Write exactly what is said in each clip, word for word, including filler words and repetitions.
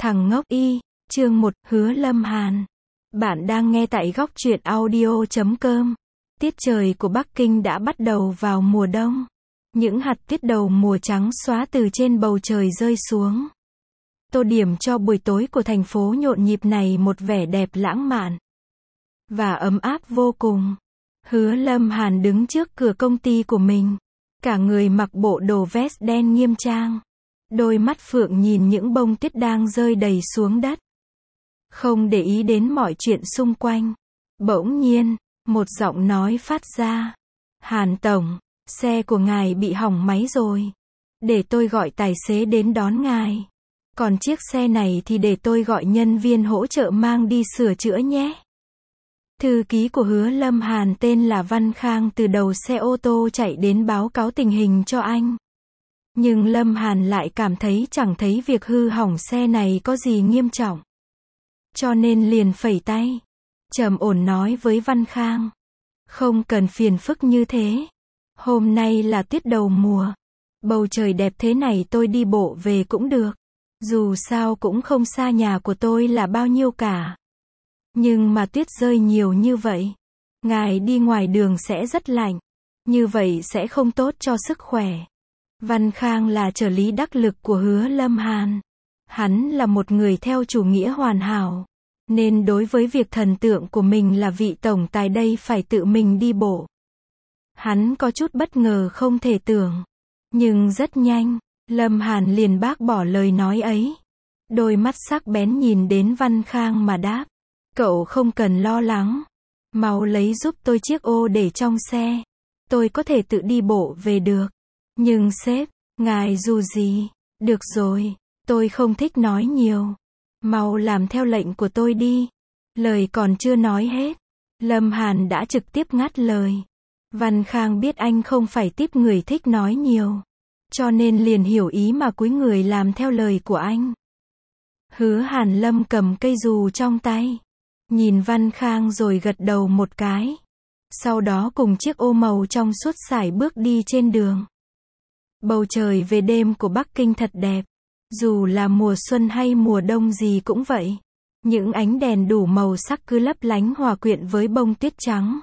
Thằng ngốc y, chương một, Hứa Lâm Hàn. Bạn đang nghe tại góc truyện audio chấm com. Tiết trời của Bắc Kinh đã bắt đầu vào mùa đông. Những hạt tuyết đầu mùa trắng xóa từ trên bầu trời rơi xuống, tô điểm cho buổi tối của thành phố nhộn nhịp này một vẻ đẹp lãng mạn và ấm áp vô cùng. Hứa Lâm Hàn đứng trước cửa công ty của mình, cả người mặc bộ đồ vest đen nghiêm trang, đôi mắt phượng nhìn những bông tuyết đang rơi đầy xuống đất, không để ý đến mọi chuyện xung quanh. Bỗng nhiên, một giọng nói phát ra. Hàn tổng, xe của ngài bị hỏng máy rồi. Để tôi gọi tài xế đến đón ngài. Còn chiếc xe này thì để tôi gọi nhân viên hỗ trợ mang đi sửa chữa nhé. Thư ký của Hứa Lâm Hàn tên là Văn Khang từ đầu xe ô tô chạy đến báo cáo tình hình cho anh. Nhưng Lâm Hàn lại cảm thấy chẳng thấy việc hư hỏng xe này có gì nghiêm trọng. Cho nên liền phẩy tay, trầm ổn nói với Văn Khang. Không cần phiền phức như thế. Hôm nay là tuyết đầu mùa. Bầu trời đẹp thế này tôi đi bộ về cũng được. Dù sao cũng không xa nhà của tôi là bao nhiêu cả. Nhưng mà tuyết rơi nhiều như vậy, ngài đi ngoài đường sẽ rất lạnh. Như vậy sẽ không tốt cho sức khỏe. Văn Khang là trợ lý đắc lực của Hứa Lâm Hàn. Hắn là một người theo chủ nghĩa hoàn hảo. Nên đối với việc thần tượng của mình là vị tổng tài đây phải tự mình đi bộ, hắn có chút bất ngờ không thể tưởng. Nhưng rất nhanh, Lâm Hàn liền bác bỏ lời nói ấy. Đôi mắt sắc bén nhìn đến Văn Khang mà đáp. Cậu không cần lo lắng. Mau lấy giúp tôi chiếc ô để trong xe. Tôi có thể tự đi bộ về được. Nhưng sếp, ngài dù gì. Được rồi, tôi không thích nói nhiều. Mau làm theo lệnh của tôi đi. Lời còn chưa nói hết, Lâm Hàn đã trực tiếp ngắt lời. Văn Khang biết anh không phải tiếp người thích nói nhiều, cho nên liền hiểu ý mà cúi người làm theo lời của anh. Hứa Hàn Lâm cầm cây dù trong tay, nhìn Văn Khang rồi gật đầu một cái. Sau đó cùng chiếc ô màu trong suốt sải bước đi trên đường. Bầu trời về đêm của Bắc Kinh thật đẹp. Dù là mùa xuân hay mùa đông gì cũng vậy. Những ánh đèn đủ màu sắc cứ lấp lánh hòa quyện với bông tuyết trắng.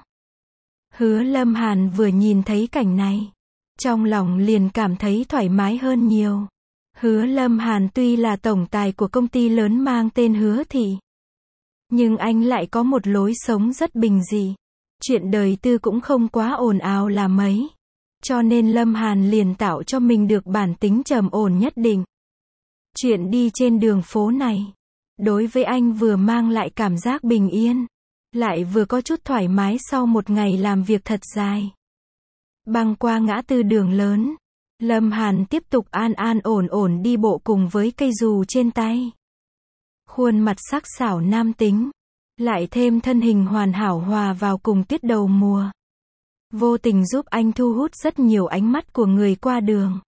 Hứa Lâm Hàn vừa nhìn thấy cảnh này, trong lòng liền cảm thấy thoải mái hơn nhiều. Hứa Lâm Hàn tuy là tổng tài của công ty lớn mang tên Hứa Thị, nhưng anh lại có một lối sống rất bình dị. Chuyện đời tư cũng không quá ồn ào là mấy. Cho nên Lâm Hàn liền tạo cho mình được bản tính trầm ổn nhất định. Chuyện đi trên đường phố này, đối với anh vừa mang lại cảm giác bình yên, lại vừa có chút thoải mái sau một ngày làm việc thật dài. Băng qua ngã tư đường lớn, Lâm Hàn tiếp tục an an ổn ổn đi bộ cùng với cây dù trên tay. Khuôn mặt sắc sảo nam tính, lại thêm thân hình hoàn hảo hòa vào cùng tuyết đầu mùa, vô tình giúp anh thu hút rất nhiều ánh mắt của người qua đường.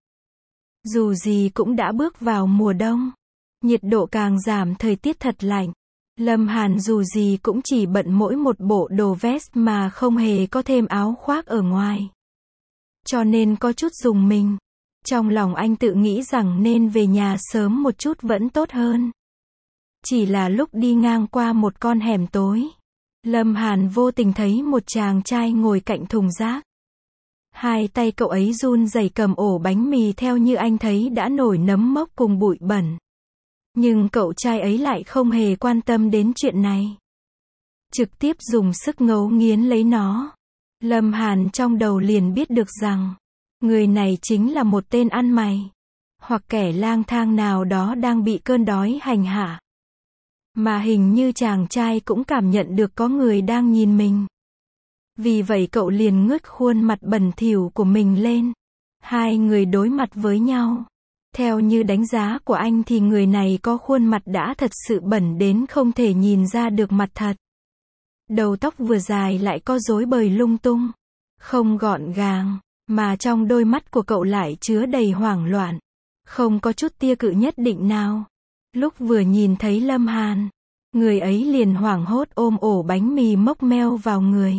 Dù gì cũng đã bước vào mùa đông, nhiệt độ càng giảm, thời tiết thật lạnh. Lâm Hàn dù gì cũng chỉ bận mỗi một bộ đồ vest mà không hề có thêm áo khoác ở ngoài. Cho nên có chút rùng mình. Trong lòng anh tự nghĩ rằng nên về nhà sớm một chút vẫn tốt hơn. Chỉ là lúc đi ngang qua một con hẻm tối, Lâm Hàn vô tình thấy một chàng trai ngồi cạnh thùng rác. Hai tay cậu ấy run rẩy cầm ổ bánh mì theo như anh thấy đã nổi nấm mốc cùng bụi bẩn. Nhưng cậu trai ấy lại không hề quan tâm đến chuyện này. Trực tiếp dùng sức ngấu nghiến lấy nó. Lâm Hàn trong đầu liền biết được rằng, người này chính là một tên ăn mày, hoặc kẻ lang thang nào đó đang bị cơn đói hành hạ. Mà hình như chàng trai cũng cảm nhận được có người đang nhìn mình. Vì vậy cậu liền ngước khuôn mặt bẩn thỉu của mình lên. Hai người đối mặt với nhau. Theo như đánh giá của anh thì người này có khuôn mặt đã thật sự bẩn đến không thể nhìn ra được mặt thật. Đầu tóc vừa dài lại có rối bời lung tung, không gọn gàng, mà trong đôi mắt của cậu lại chứa đầy hoảng loạn, không có chút tia cự nhất định nào. Lúc vừa nhìn thấy Lâm Hàn, người ấy liền hoảng hốt ôm ổ bánh mì mốc meo vào người.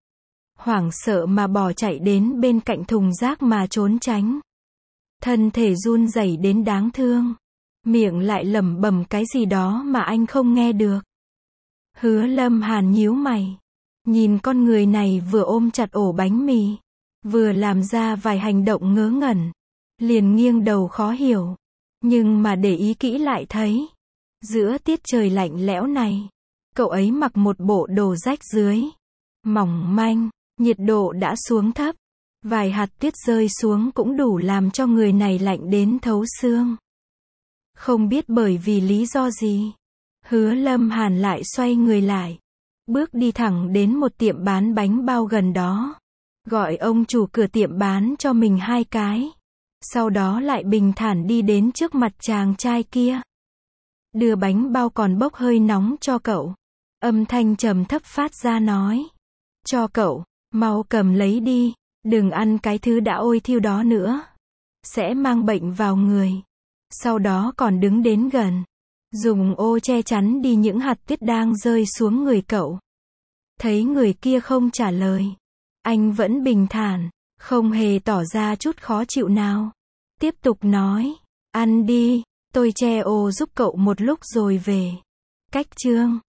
Hoảng sợ mà bỏ chạy đến bên cạnh thùng rác mà trốn tránh. Thân thể run rẩy đến đáng thương. miệng lại lẩm bẩm cái gì đó mà anh không nghe được. Hứa Lâm Hàn nhíu mày, nhìn con người này vừa ôm chặt ổ bánh mì, vừa làm ra vài hành động ngớ ngẩn, liền nghiêng đầu khó hiểu. Nhưng mà để ý kỹ lại thấy, giữa tiết trời lạnh lẽo này, cậu ấy mặc một bộ đồ rách rưới, mỏng manh, nhiệt độ đã xuống thấp, vài hạt tuyết rơi xuống cũng đủ làm cho người này lạnh đến thấu xương. Không biết bởi vì lý do gì, Hứa Lâm Hàn lại xoay người lại, bước đi thẳng đến một tiệm bán bánh bao gần đó, gọi ông chủ cửa tiệm bán cho mình hai cái. Sau đó lại bình thản đi đến trước mặt chàng trai kia, đưa bánh bao còn bốc hơi nóng cho cậu. Âm thanh trầm thấp phát ra nói, cho cậu, mau cầm lấy đi, đừng ăn cái thứ đã ôi thiêu đó nữa, sẽ mang bệnh vào người. Sau đó còn đứng đến gần, dùng ô che chắn đi những hạt tuyết đang rơi xuống người cậu. Thấy người kia không trả lời, anh vẫn bình thản, không hề tỏ ra chút khó chịu nào. Tiếp tục nói, ăn đi, tôi che ô giúp cậu một lúc rồi về. Cách chương